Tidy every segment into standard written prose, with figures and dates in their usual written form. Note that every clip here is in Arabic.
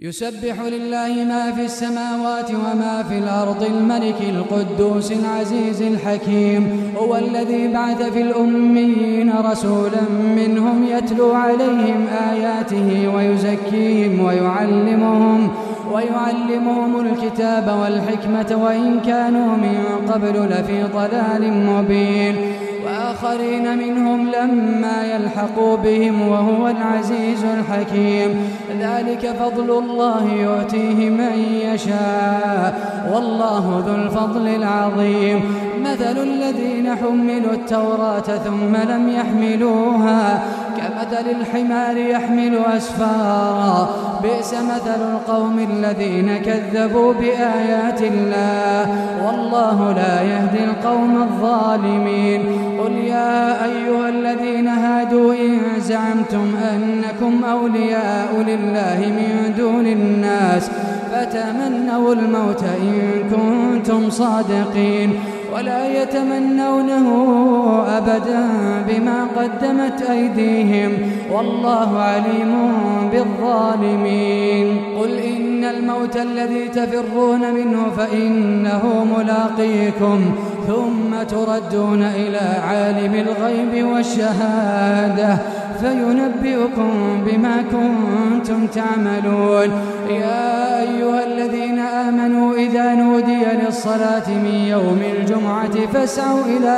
يسبح لله ما في السماوات وما في الأرض الملك القدوس العزيز الحكيم. هو الذي بعث في الأميين رسولا منهم يتلو عليهم آياته ويزكيهم ويعلمهم الكتاب والحكمة وإن كانوا من قبل لفي ضلال مبين، وآخرين منهم لما يلحقوا بهم وهو العزيز الحكيم. ذلك فضل الله يؤتيه من يشاء والله ذو الفضل العظيم. مثل الذين حملوا التوراة ثم لم يحملوها كمثل الحمار يحمل أسفارا، بئس مثل القوم الذين كذبوا بآيات الله والله لا يهدي القوم الظالمين. قل يا أيها الذين هادوا إن زعمتم أنكم أولياء لله من دون الناس فتمنوا الموت إن كنتم صادقين ولا يتمنونه أبدا بما قدمت أيديهم والله عليم بالظالمين. قل إن الموت الذي تفرون منه فإنه ملاقيكم ثم تردون إلى عالم الغيب والشهادة فينبئكم بما كنتم تعملون. يا أيها الذين آمنوا إذا نودي للصلاة من يوم الجمعة فاسعوا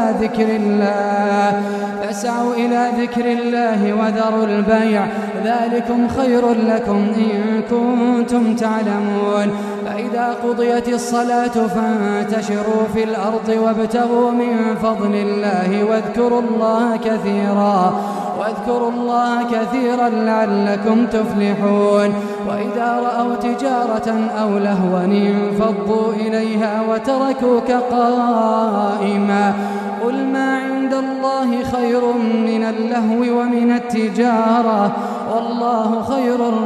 إلى ذكر الله وذروا البيع ذلكم خير لكم إن كنتم تعلمون. فإذا قضيت الصلاة فانتشروا في الأرض وابتغوا من فضل الله واذكروا الله كثيرا لعلكم تفلحون. وإذا رأوا تجارة أو لهوا انفضوا إليها وتركوك قائما قل ما عند الله خير من اللهو ومن التجارة والله خير